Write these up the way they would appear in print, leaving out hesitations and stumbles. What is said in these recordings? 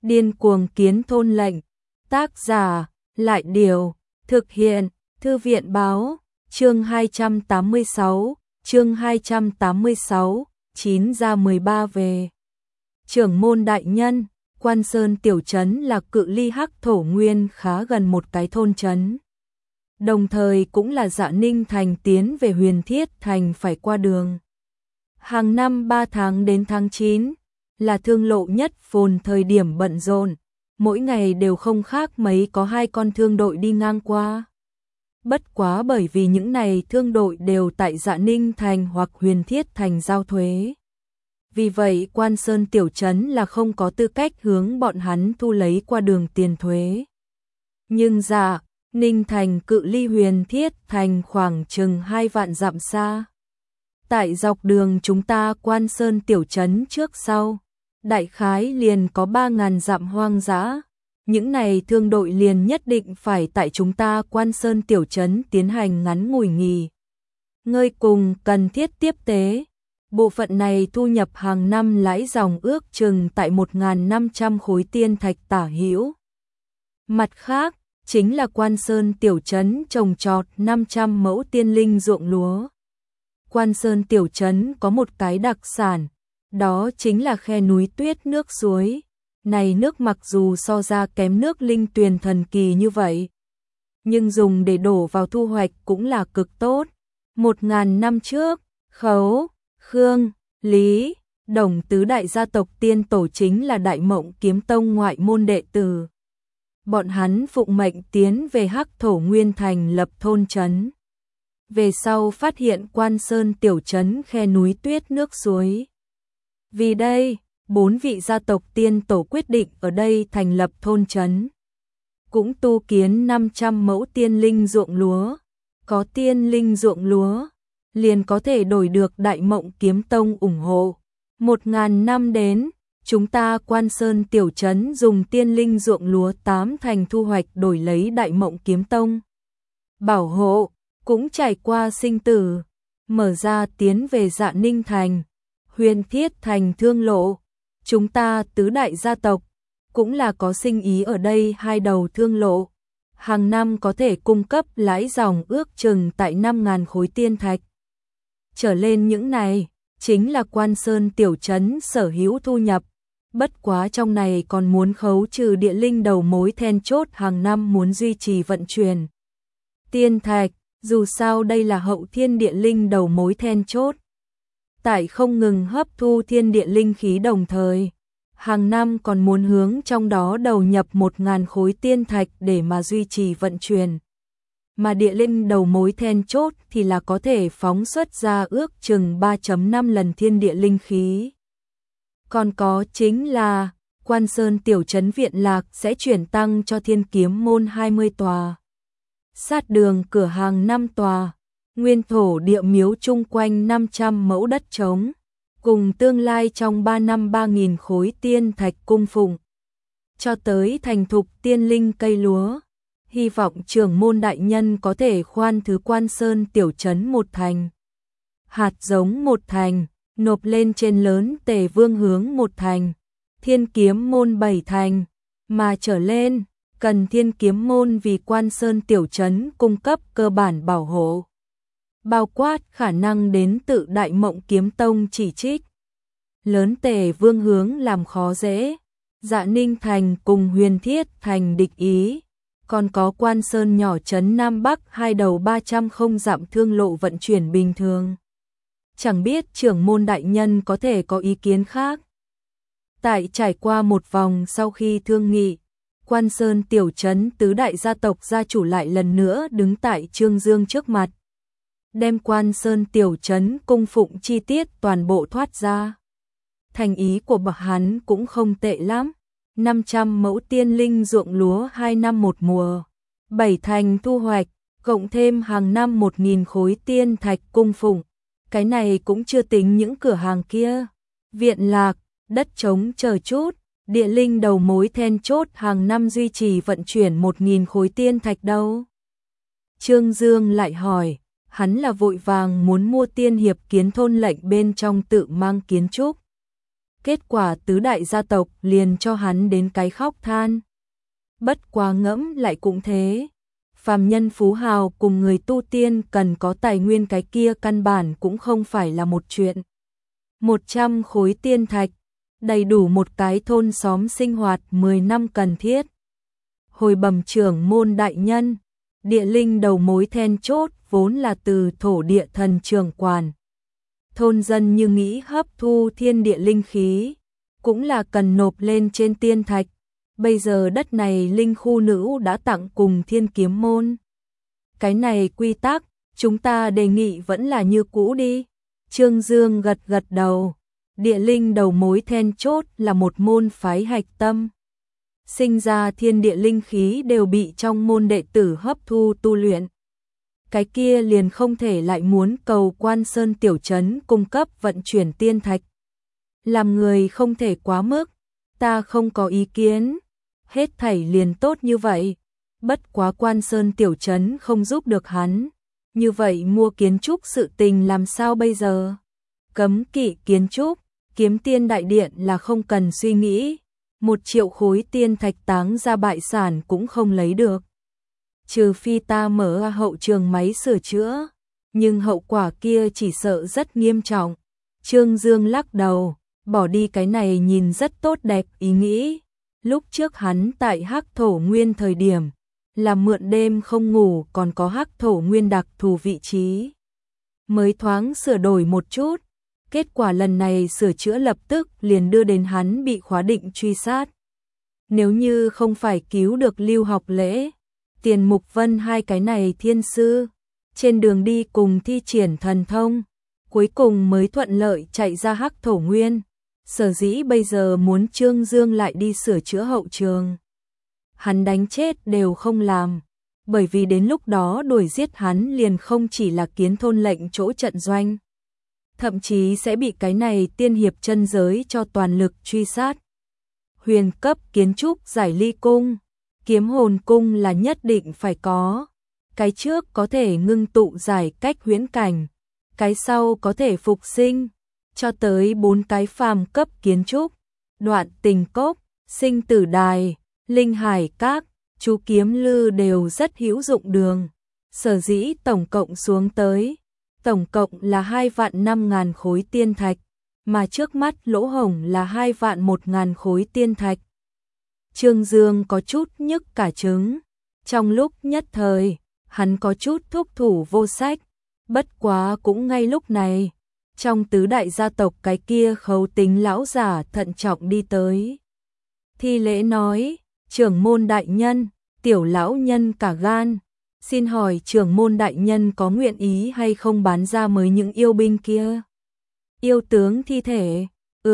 Điên cuồng kiến thôn lệnh. Tác giả, Lại Điều. Thực hiện, Thư viện Báo. Chương 286, chương 286, 9 ra 13 về. Trưởng môn đại nhân, Quan Sơn tiểu trấn là cự ly Hắc Thổ Nguyên khá gần một cái thôn trấn. Đồng thời cũng là Dạ Ninh Thành tiến về Huyền Thiết Thành phải qua đường. Hàng năm 3 tháng đến tháng 9 là thương lộ nhất phồn thời điểm bận rộn, mỗi ngày đều không khác mấy có 2 con thương đội đi ngang qua. Bất quá bởi vì những này thương đội đều tại Dạ Ninh Thành hoặc Huyền Thiết Thành giao thuế. Vì vậy Quan Sơn tiểu trấn là không có tư cách hướng bọn hắn thu lấy qua đường tiền thuế. Nhưng Dạ Ninh Thành cự ly Huyền Thiết Thành khoảng chừng 2 vạn dặm xa. Tại dọc đường chúng ta Quan Sơn tiểu trấn trước sau, đại khái liền có 3.000 dặm hoang dã. Những này thương đội liền nhất định phải tại chúng ta Quan Sơn tiểu trấn tiến hành ngắn ngủi nghỉ ngơi cùng cần thiết tiếp tế. Bộ phận này thu nhập hàng năm lãi dòng ước chừng tại 1.500 khối tiên thạch tả hữu. Mặt khác, chính là Quan Sơn tiểu trấn trồng trọt 500 mẫu tiên linh ruộng lúa. Quan Sơn tiểu trấn có một cái đặc sản, đó chính là khe núi tuyết nước suối. Này nước mặc dù so ra kém nước linh tuyền thần kỳ như vậy, nhưng dùng để đổ vào thu hoạch cũng là cực tốt. 1.000 năm trước, Khấu, Khương, Lý, Đồng tứ đại gia tộc tiên tổ chính là Đại Mộng Kiếm Tông ngoại môn đệ tử. Bọn hắn phụng mệnh tiến về Hắc Thổ Nguyên Thành lập thôn trấn. Về sau phát hiện Quan Sơn tiểu trấn khe núi tuyết nước suối. Vì đây, 4 vị gia tộc tiên tổ quyết định ở đây thành lập thôn trấn. Cũng tu kiến 500 mẫu tiên linh ruộng lúa. Có tiên linh ruộng lúa, liền có thể đổi được Đại Mộng Kiếm Tông ủng hộ. 1.000 năm đến, chúng ta Quan Sơn tiểu trấn dùng tiên linh ruộng lúa 8 thành thu hoạch đổi lấy Đại Mộng Kiếm Tông bảo hộ, cũng trải qua sinh tử, mở ra tiến về Dạ Ninh Thành, Huyền Thiết Thành thương lộ. Chúng ta tứ đại gia tộc cũng là có sinh ý ở đây 2 đầu thương lộ, hàng năm có thể cung cấp lãi dòng ước chừng tại 5.000 khối tiên thạch. Trở lên những này, chính là Quan Sơn tiểu trấn sở hữu thu nhập, bất quá trong này còn muốn khấu trừ địa linh đầu mối then chốt hàng năm muốn duy trì vận chuyển tiên thạch, dù sao đây là hậu thiên địa linh đầu mối then chốt. Tại không ngừng hấp thu thiên địa linh khí đồng thời, hàng năm còn muốn hướng trong đó đầu nhập 1.000 khối tiên thạch để mà duy trì vận chuyển. Mà địa linh đầu mối then chốt thì là có thể phóng xuất ra ước chừng 3.5 lần thiên địa linh khí. Còn có chính là Quan Sơn tiểu trấn viện lạc sẽ chuyển tăng cho Thiên Kiếm môn 20 tòa. Sát đường cửa hàng 5 tòa. Nguyên thổ địa miếu chung quanh 500 mẫu đất trống, cùng tương lai trong 3 năm 3.000 khối tiên thạch cung phụng, cho tới thành thục tiên linh cây lúa. Hy vọng trưởng môn đại nhân có thể khoan thứ Quan Sơn tiểu trấn 1 thành. Hạt giống 1 thành, nộp lên trên lớn Tề Vương hướng 1 thành, Thiên Kiếm môn 7 thành, mà trở lên, cần Thiên Kiếm môn vì Quan Sơn tiểu trấn cung cấp cơ bản bảo hộ. Bao quát khả năng đến tự Đại Mộng Kiếm Tông chỉ trích. Lớn Tề Vương hướng làm khó dễ, Dạ Ninh Thành cùng Huyền Thiết Thành địch ý, còn có Quan Sơn nhỏ trấn Nam Bắc 2 đầu 300 không dặm thương lộ vận chuyển bình thường. Chẳng biết trưởng môn đại nhân có thể có ý kiến khác. Tại trải qua một vòng sau khi thương nghị, Quan Sơn tiểu trấn tứ đại gia tộc gia chủ lại lần nữa đứng tại Trương Dương trước mặt, đem Quan Sơn tiểu trấn cung phụng chi tiết toàn bộ thoát ra. Thành ý của bậc hắn cũng không tệ lắm, 500 mẫu tiên linh ruộng lúa 2 năm một mùa, 7 thành thu hoạch, cộng thêm hàng năm 1.000 khối tiên thạch cung phụng. Cái này cũng chưa tính những cửa hàng kia, viện lạc, đất trống chờ chút, địa linh đầu mối then chốt hàng năm duy trì vận chuyển 1.000 khối tiên thạch đâu. Trương Dương lại hỏi, hắn là vội vàng muốn mua tiên hiệp kiến thôn lệnh bên trong tự mang kiến trúc. Kết quả tứ đại gia tộc liền cho hắn đến cái khóc than. Bất quá ngẫm lại cũng thế. Phàm nhân phú hào cùng người tu tiên cần có tài nguyên cái kia căn bản cũng không phải là một chuyện. 100 khối tiên thạch, đầy đủ một cái thôn xóm sinh hoạt 10 năm cần thiết. Hồi bẩm trưởng môn đại nhân, địa linh đầu mối then chốt vốn là từ thổ địa thần trưởng quản. Thôn dân như nghĩ hấp thu thiên địa linh khí, cũng là cần nộp lên trên tiên thạch. Bây giờ đất này linh khu nữ đã tặng cùng thiên kiếm môn. Cái này quy tắc, chúng ta đề nghị vẫn là như cũ đi. Trương Dương gật gật đầu. Địa linh đầu mối then chốt là một môn phái hạch tâm. Sinh ra thiên địa linh khí đều bị trong môn đệ tử hấp thu tu luyện. Cái kia liền không thể lại muốn cầu Quan Sơn tiểu trấn cung cấp vận chuyển tiên thạch. Làm người không thể quá mức, ta không có ý kiến. Hết thảy liền tốt như vậy. Bất quá Quan Sơn tiểu trấn không giúp được hắn. Như vậy mua kiến trúc sự tình làm sao bây giờ? Cấm kỵ kiến trúc, kiếm tiên đại điện là không cần suy nghĩ. 1 triệu khối tiên thạch táng ra bại sản cũng không lấy được. Trừ phi ta mở hậu trường máy sửa chữa, nhưng hậu quả kia chỉ sợ rất nghiêm trọng. Trương Dương lắc đầu, bỏ đi cái này nhìn rất tốt đẹp ý nghĩ. Lúc trước hắn tại Hắc Thổ Nguyên thời điểm, là mượn đêm không ngủ còn có Hắc Thổ Nguyên đặc thù vị trí. Mới thoáng sửa đổi một chút, kết quả lần này sửa chữa lập tức liền đưa đến hắn bị khóa định truy sát. Nếu như không phải cứu được Lưu Học Lễ, Tiền Mục Vân hai cái này thiên sư, trên đường đi cùng thi triển thần thông, cuối cùng mới thuận lợi chạy ra Hắc Thổ Nguyên. Sở dĩ bây giờ muốn Trương Dương lại đi sửa chữa hậu trường, hắn đánh chết đều không làm, bởi vì đến lúc đó đuổi giết hắn liền không chỉ là kiến thôn lệnh chỗ trận doanh, thậm chí sẽ bị cái này tiên hiệp chân giới cho toàn lực truy sát. Huyền cấp kiến trúc giải ly cung, kiếm hồn cung là nhất định phải có. Cái trước có thể ngưng tụ giải cách huyễn cảnh, cái sau có thể phục sinh, cho tới 4 cái phàm cấp kiến trúc, đoạn tình cốc, sinh tử đài, linh hải các, chú kiếm lư đều rất hữu dụng đường. Sở dĩ tổng cộng xuống tới, tổng cộng là 2.005.000 khối tiên thạch, mà trước mắt lỗ hổng là 2.001.000 khối tiên thạch. Trương Dương có chút nhức cả trứng, trong lúc nhất thời, hắn có chút thúc thủ vô sách, bất quá cũng ngay lúc này, trong tứ đại gia tộc cái kia Khấu Tính lão giả thận trọng đi tới. Thi lễ nói, trưởng môn đại nhân, tiểu lão nhân cả gan, xin hỏi trưởng môn đại nhân có nguyện ý hay không bán ra mới những yêu binh kia? Yêu tướng thi thể,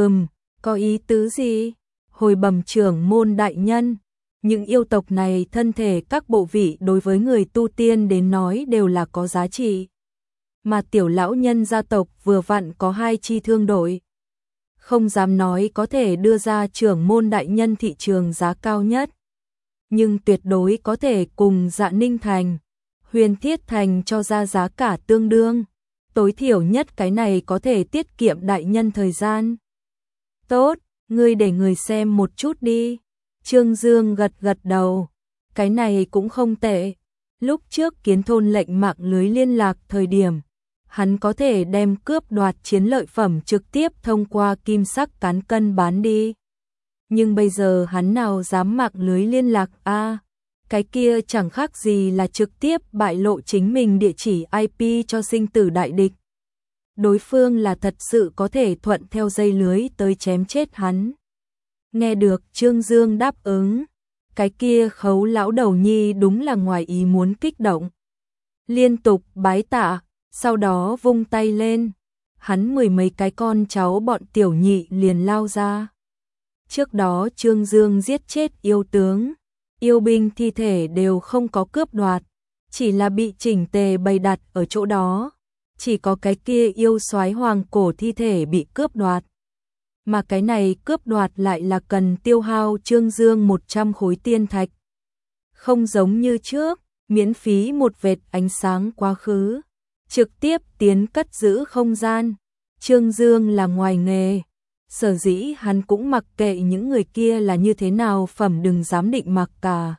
có ý tứ gì? Hồi bẩm trưởng môn đại nhân, những yêu tộc này thân thể các bộ vị đối với người tu tiên đến nói đều là có giá trị. Mà tiểu lão nhân gia tộc vừa vặn có 2 chi thương đội. Không dám nói có thể đưa ra trưởng môn đại nhân thị trường giá cao nhất, nhưng tuyệt đối có thể cùng Dạ Ninh Thành, Huyền Thiết Thành cho ra giá cả tương đương. Tối thiểu nhất cái này có thể tiết kiệm đại nhân thời gian. Tốt, ngươi để người xem một chút đi. Trương Dương gật gật đầu. Cái này cũng không tệ. Lúc trước kiến thôn lệnh mạng lưới liên lạc thời điểm, hắn có thể đem cướp đoạt chiến lợi phẩm trực tiếp thông qua kim sắc cán cân bán đi. Nhưng bây giờ hắn nào dám mạng lưới liên lạc cái kia chẳng khác gì là trực tiếp bại lộ chính mình địa chỉ IP cho sinh tử đại địch. Đối phương là thật sự có thể thuận theo dây lưới tới chém chết hắn. Nghe được Trương Dương đáp ứng, cái kia Khấu lão đầu nhi đúng là ngoài ý muốn kích động. Liên tục bái tạ, sau đó vung tay lên, hắn 10 mấy cái con cháu bọn tiểu nhị liền lao ra. Trước đó Trương Dương giết chết yêu tướng, yêu binh thi thể đều không có cướp đoạt, chỉ là bị chỉnh tề bày đặt ở chỗ đó. Chỉ có cái kia yêu soái hoàng cổ thi thể bị cướp đoạt. Mà cái này cướp đoạt lại là cần tiêu hao Trương Dương 100 khối tiên thạch. Không giống như trước, miễn phí một vệt ánh sáng quá khứ, trực tiếp tiến cất giữ không gian. Trương Dương là ngoài nghề, sở dĩ hắn cũng mặc kệ những người kia là như thế nào phẩm đừng dám định mặc cả.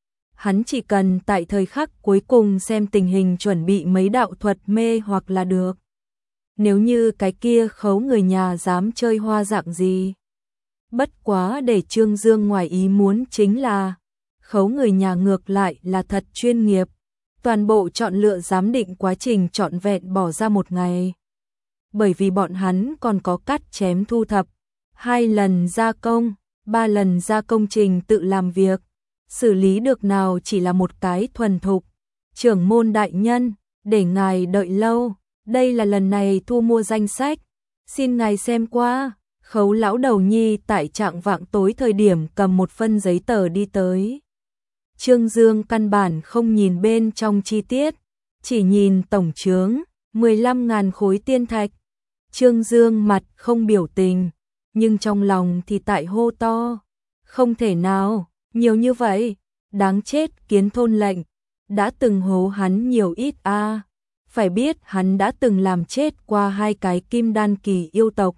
Hắn chỉ cần tại thời khắc cuối cùng xem tình hình chuẩn bị mấy đạo thuật mê hoặc là được. Nếu như cái kia khấu người nhà dám chơi hoa dạng gì. Bất quá để Trương Dương ngoài ý muốn chính là khấu người nhà ngược lại là thật chuyên nghiệp. Toàn bộ chọn lựa giám định quá trình trọn vẹn bỏ ra 1 ngày. Bởi vì bọn hắn còn có cắt chém thu thập, 2 lần gia công, 3 lần gia công trình tự làm việc, xử lý được nào chỉ là một cái thuần thục. Trưởng môn đại nhân, để ngài đợi lâu, đây là lần này thu mua danh sách, xin ngài xem qua. Khấu lão đầu nhi tại trạng vạng tối thời điểm cầm một phân giấy tờ đi tới. Trương Dương căn bản không nhìn bên trong chi tiết, chỉ nhìn tổng chướng, 15.000 khối tiên thạch. Trương Dương mặt không biểu tình, nhưng trong lòng thì tại hô to. Không thể nào, nhiều như vậy, đáng chết Kiến thôn lệnh, đã từng hố hắn nhiều ít a. Phải biết hắn đã từng làm chết qua 2 cái kim đan kỳ yêu tộc.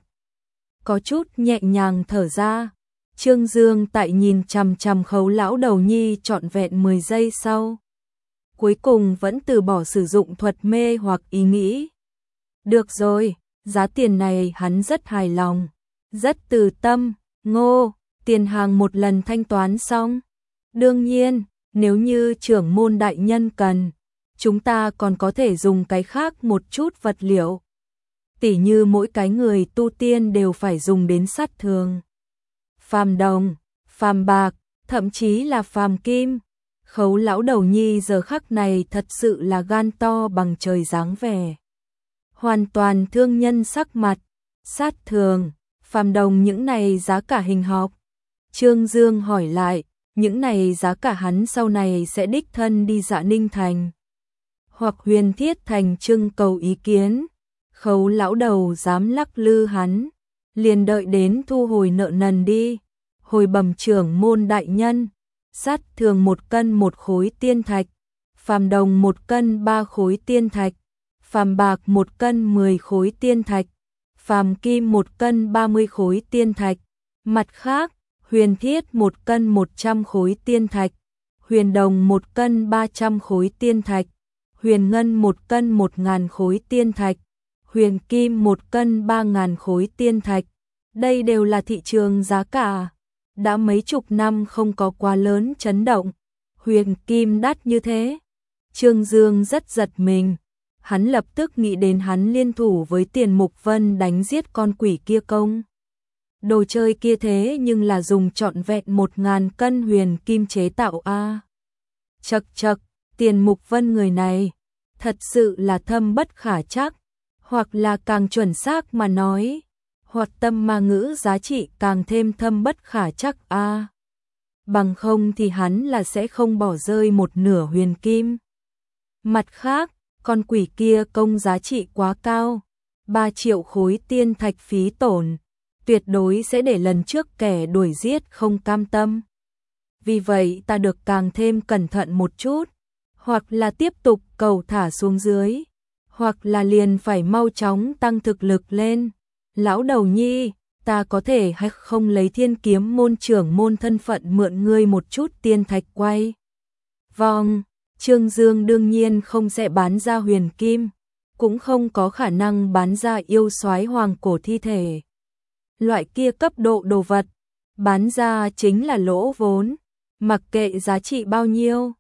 Có chút nhẹ nhàng thở ra, Trương Dương tại nhìn chằm chằm khấu lão đầu nhi trọn vẹn 10 giây sau. Cuối cùng vẫn từ bỏ sử dụng thuật mê hoặc ý nghĩ. Được rồi, giá tiền này hắn rất hài lòng, rất từ tâm. Ngô, tiền hàng một lần thanh toán xong. Đương nhiên, nếu như trưởng môn đại nhân cần, chúng ta còn có thể dùng cái khác một chút vật liệu. Tỉ như mỗi cái người tu tiên đều phải dùng đến sắt thường, phàm đồng, phàm bạc, thậm chí là phàm kim. Khấu lão đầu nhi giờ khắc này thật sự là gan to bằng trời dáng vẻ. Hoàn toàn thương nhân sắc mặt, sát thường, phàm đồng những này giá cả hình học. Trương Dương hỏi lại, những này giá cả hắn sau này sẽ đích thân đi Dạ Ninh Thành hoặc Huyền Thiết Thành trưng cầu ý kiến. Khấu lão đầu dám lắc lư hắn, liền đợi đến thu hồi nợ nần đi. Hồi bẩm trưởng môn đại nhân, sắt thường 1 cân 1 khối tiên thạch, phàm đồng 1 cân 3 khối tiên thạch, phàm bạc 1 cân 10 khối tiên thạch, phàm kim 1 cân 30 khối tiên thạch. Mặt khác, huyền thiết 1 cân 100 khối tiên thạch, huyền đồng 1 cân 300 khối tiên thạch, huyền ngân 1 cân 1.000 khối tiên thạch, huyền kim 1 cân 3.000 khối tiên thạch. Đây đều là thị trường giá cả. Đã mấy chục năm không có quá lớn chấn động. Huyền kim đắt như thế. Trương Dương rất giật mình. Hắn lập tức nghĩ đến hắn liên thủ với Tiền Mục Vân đánh giết con quỷ kia công. Đồ chơi kia thế nhưng là dùng trọn vẹn 1.000 cân huyền kim chế tạo a. Chậc chậc, Tiền Mục Vân người này thật sự là thâm bất khả trắc, hoặc là càng chuẩn xác mà nói, hoặc tâm ma ngữ giá trị càng thêm thâm bất khả trắc a. Bằng không thì hắn là sẽ không bỏ rơi 1/2 huyền kim. Mặt khác, con quỷ kia công giá trị quá cao, 3 triệu khối tiên thạch phí tổn, tuyệt đối sẽ để lần trước kẻ đuổi giết không cam tâm. Vì vậy ta được càng thêm cẩn thận một chút, hoặc là tiếp tục cầu thả xuống dưới, hoặc là liền phải mau chóng tăng thực lực lên. Lão đầu nhi, ta có thể hay không lấy Thiên Kiếm môn trưởng môn thân phận mượn ngươi một chút tiên thạch quay vòng. Trương Dương đương nhiên không sẽ bán ra huyền kim, cũng không có khả năng bán ra yêu soái hoàng cổ thi thể. Loại kia cấp độ đồ vật, bán ra chính là lỗ vốn, mặc kệ giá trị bao nhiêu.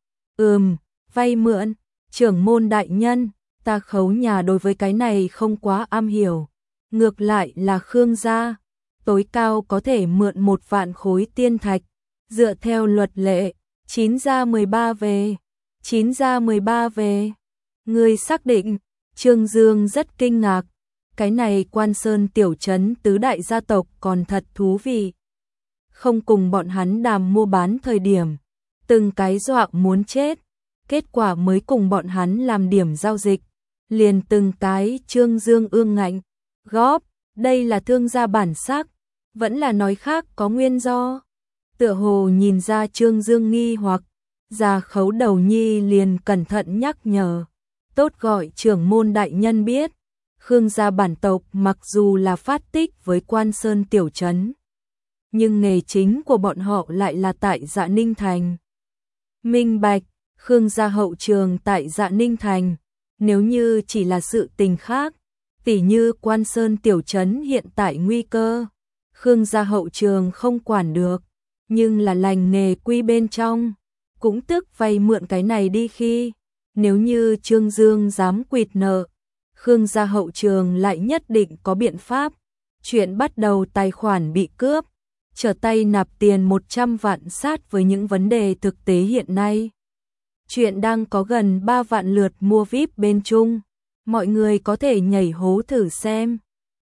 Vay mượn, trưởng môn đại nhân, ta Khấu nhà đối với cái này không quá am hiểu. Ngược lại là Khương gia, tối cao có thể mượn 1 vạn khối tiên thạch, dựa theo luật lệ, 9 ra 13 về. 9 ra 13 về. Ngươi xác định? Trương Dương rất kinh ngạc. Cái này Quan Sơn tiểu trấn tứ đại gia tộc còn thật thú vị. Không cùng bọn hắn đàm mua bán thời điểm, từng cái dọa muốn chết. Kết quả mới cùng bọn hắn làm điểm giao dịch, liền từng cái Trương Dương ương ngạnh. Góp, đây là thương gia bản sắc, vẫn là nói khác có nguyên do. Tựa hồ nhìn ra Trương Dương nghi hoặc, Già Khấu đầu nhi liền cẩn thận nhắc nhở. Tốt gọi trưởng môn đại nhân biết, Khương gia bản tộc mặc dù là phát tích với Quan Sơn tiểu trấn, nhưng nghề chính của bọn họ lại là tại Dạ Ninh Thành. Minh bạch, Khương gia hậu trường tại Dạ Ninh Thành, nếu như chỉ là sự tình khác, tỉ như Quan Sơn tiểu trấn hiện tại nguy cơ, Khương gia hậu trường không quản được, nhưng là lành nghề quy bên trong, cũng tức vay mượn cái này đi khi, nếu như Trương Dương dám quỵt nợ, Khương gia hậu trường lại nhất định có biện pháp. Chuyện bắt đầu tài khoản bị cướp, trở tay nạp tiền 100 vạn sát với những vấn đề thực tế hiện nay. Chuyện đang có gần 3 vạn lượt mua VIP bên Trung, mọi người có thể nhảy hố thử xem.